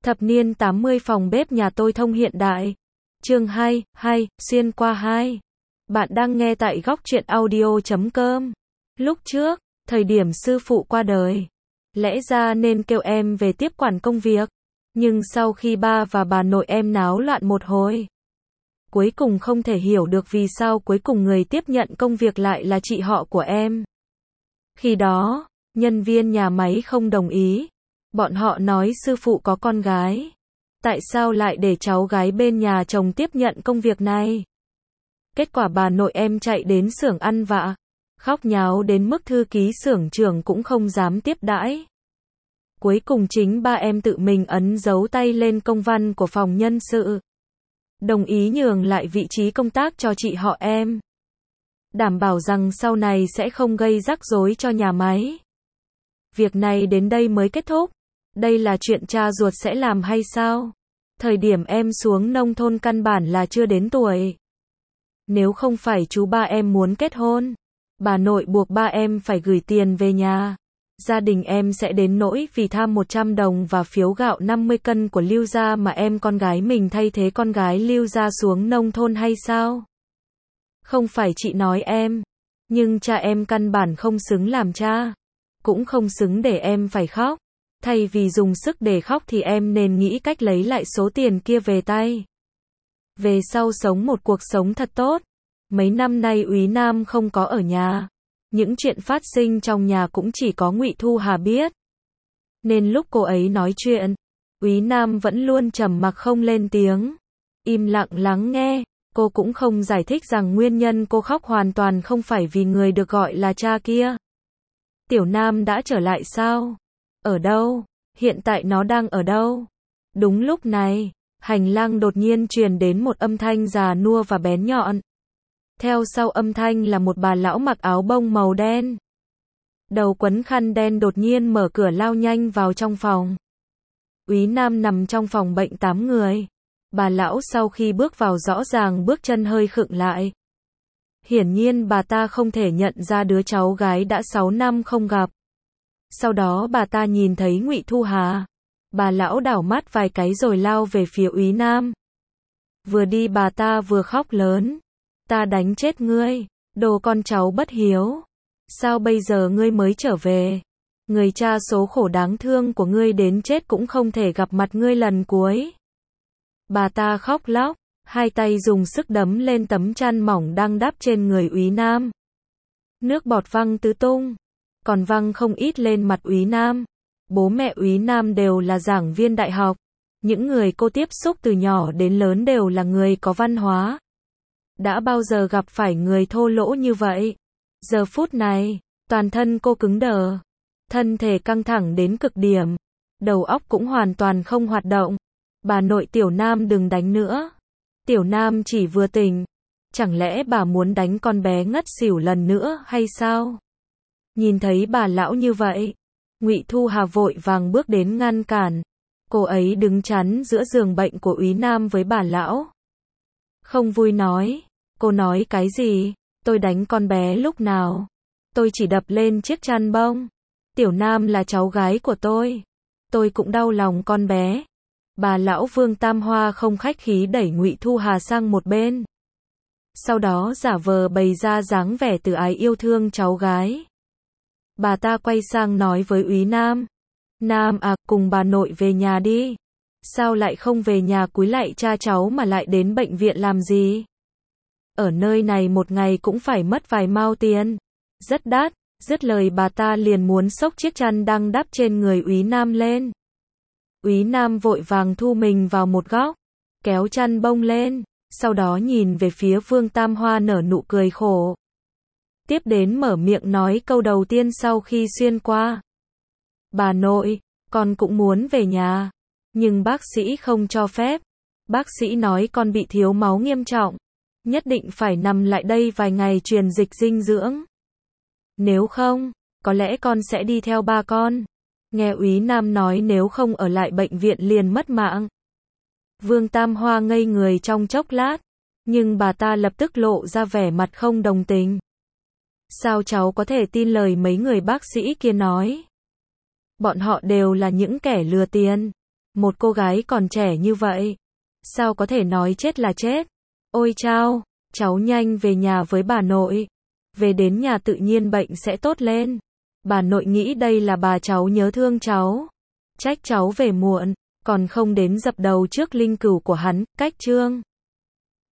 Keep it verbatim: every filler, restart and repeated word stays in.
Thập niên tám mươi phòng bếp nhà tôi thông hiện đại. Chương hai, hai, xuyên qua hai. Bạn đang nghe tại góc truyện audio chấm com. Lúc trước, thời điểm sư phụ qua đời, lẽ ra nên kêu em về tiếp quản công việc. Nhưng sau khi ba và bà nội em náo loạn một hồi, cuối cùng không thể hiểu được vì sao cuối cùng người tiếp nhận công việc lại là chị họ của em. Khi đó, nhân viên nhà máy không đồng ý. Bọn họ nói sư phụ có con gái. Tại sao lại để cháu gái bên nhà chồng tiếp nhận công việc này? Kết quả bà nội em chạy đến xưởng ăn vạ, khóc nháo đến mức thư ký xưởng trưởng cũng không dám tiếp đãi. Cuối cùng chính ba em tự mình ấn dấu tay lên công văn của phòng nhân sự, đồng ý nhường lại vị trí công tác cho chị họ em, đảm bảo rằng sau này sẽ không gây rắc rối cho nhà máy. Việc này đến đây mới kết thúc. Đây là chuyện cha ruột sẽ làm hay sao? Thời điểm em xuống nông thôn căn bản là chưa đến tuổi. Nếu không phải chú ba em muốn kết hôn, bà nội buộc ba em phải gửi tiền về nhà, gia đình em sẽ đến nỗi vì tham một trăm đồng và phiếu gạo năm mươi cân của Lưu gia mà em con gái mình thay thế con gái Lưu gia xuống nông thôn hay sao? Không phải chị nói em, nhưng cha em căn bản không xứng làm cha, cũng không xứng để em phải khóc. Thay vì dùng sức để khóc thì em nên nghĩ cách lấy lại số tiền kia về tay. Về sau sống một cuộc sống thật tốt. Mấy năm nay Úy Nam không có ở nhà. Những chuyện phát sinh trong nhà cũng chỉ có Ngụy Thu Hà biết. Nên lúc cô ấy nói chuyện, Úy Nam vẫn luôn trầm mặc không lên tiếng. Im lặng lắng nghe. Cô cũng không giải thích rằng nguyên nhân cô khóc hoàn toàn không phải vì người được gọi là cha kia. Tiểu Nam đã trở lại sao? Ở đâu? Hiện tại nó đang ở đâu? Đúng lúc này, hành lang đột nhiên truyền đến một âm thanh già nua và bén nhọn. Theo sau âm thanh là một bà lão mặc áo bông màu đen, đầu quấn khăn đen đột nhiên mở cửa lao nhanh vào trong phòng. Úy Nam nằm trong phòng bệnh tám người. Bà lão sau khi bước vào rõ ràng bước chân hơi khựng lại. Hiển nhiên bà ta không thể nhận ra đứa cháu gái đã sáu năm không gặp. Sau đó bà ta nhìn thấy Ngụy Thu Hà. Bà lão đảo mắt vài cái rồi lao về phía Úy Nam. Vừa đi bà ta vừa khóc lớn. Ta đánh chết ngươi, đồ con cháu bất hiếu. Sao bây giờ ngươi mới trở về? Người cha số khổ đáng thương của ngươi đến chết cũng không thể gặp mặt ngươi lần cuối. Bà ta khóc lóc, hai tay dùng sức đấm lên tấm chăn mỏng đang đắp trên người Úy Nam. Nước bọt văng tứ tung. Còn văng không ít lên mặt Úy Nam. Bố mẹ Úy Nam đều là giảng viên đại học. Những người cô tiếp xúc từ nhỏ đến lớn đều là người có văn hóa. Đã bao giờ gặp phải người thô lỗ như vậy? Giờ phút này, toàn thân cô cứng đờ. Thân thể căng thẳng đến cực điểm. Đầu óc cũng hoàn toàn không hoạt động. Bà nội Tiểu Nam đừng đánh nữa. Tiểu Nam chỉ vừa tỉnh. Chẳng lẽ bà muốn đánh con bé ngất xỉu lần nữa hay sao? Nhìn thấy bà lão như vậy, Ngụy Thu Hà vội vàng bước đến ngăn cản. Cô ấy đứng chắn giữa giường bệnh của Úy Nam với bà lão. Không vui nói, cô nói cái gì? Tôi đánh con bé lúc nào? Tôi chỉ đập lên chiếc chăn bông. Tiểu Nam là cháu gái của tôi. Tôi cũng đau lòng con bé. Bà lão Vương Tam Hoa không khách khí đẩy Ngụy Thu Hà sang một bên. Sau đó giả vờ bày ra dáng vẻ từ ái yêu thương cháu gái. Bà ta quay sang nói với Úy Nam. Nam à, cùng bà nội về nhà đi. Sao lại không về nhà cúi lạy cha cháu mà lại đến bệnh viện làm gì? Ở nơi này một ngày cũng phải mất vài mao tiền. Rất đắt. Dứt lời bà ta liền muốn xốc chiếc chăn đang đắp trên người Úy Nam lên. Úy Nam vội vàng thu mình vào một góc, kéo chăn bông lên, sau đó nhìn về phía Vương Tam Hoa nở nụ cười khổ. Tiếp đến mở miệng nói câu đầu tiên sau khi xuyên qua. Bà nội, con cũng muốn về nhà, nhưng bác sĩ không cho phép. Bác sĩ nói con bị thiếu máu nghiêm trọng, nhất định phải nằm lại đây vài ngày truyền dịch dinh dưỡng. Nếu không, có lẽ con sẽ đi theo ba con. Nghe Úy Nam nói nếu không ở lại bệnh viện liền mất mạng. Vương Tam Hoa ngây người trong chốc lát, nhưng bà ta lập tức lộ ra vẻ mặt không đồng tình. Sao cháu có thể tin lời mấy người bác sĩ kia nói? Bọn họ đều là những kẻ lừa tiền. một cô gái còn trẻ như vậy. Sao có thể nói chết là chết? Ôi chao, cháu nhanh về nhà với bà nội. Về đến nhà tự nhiên bệnh sẽ tốt lên. Bà nội nghĩ đây là bà cháu nhớ thương cháu. Trách cháu về muộn, còn không đến dập đầu trước linh cữu của hắn, cách trương.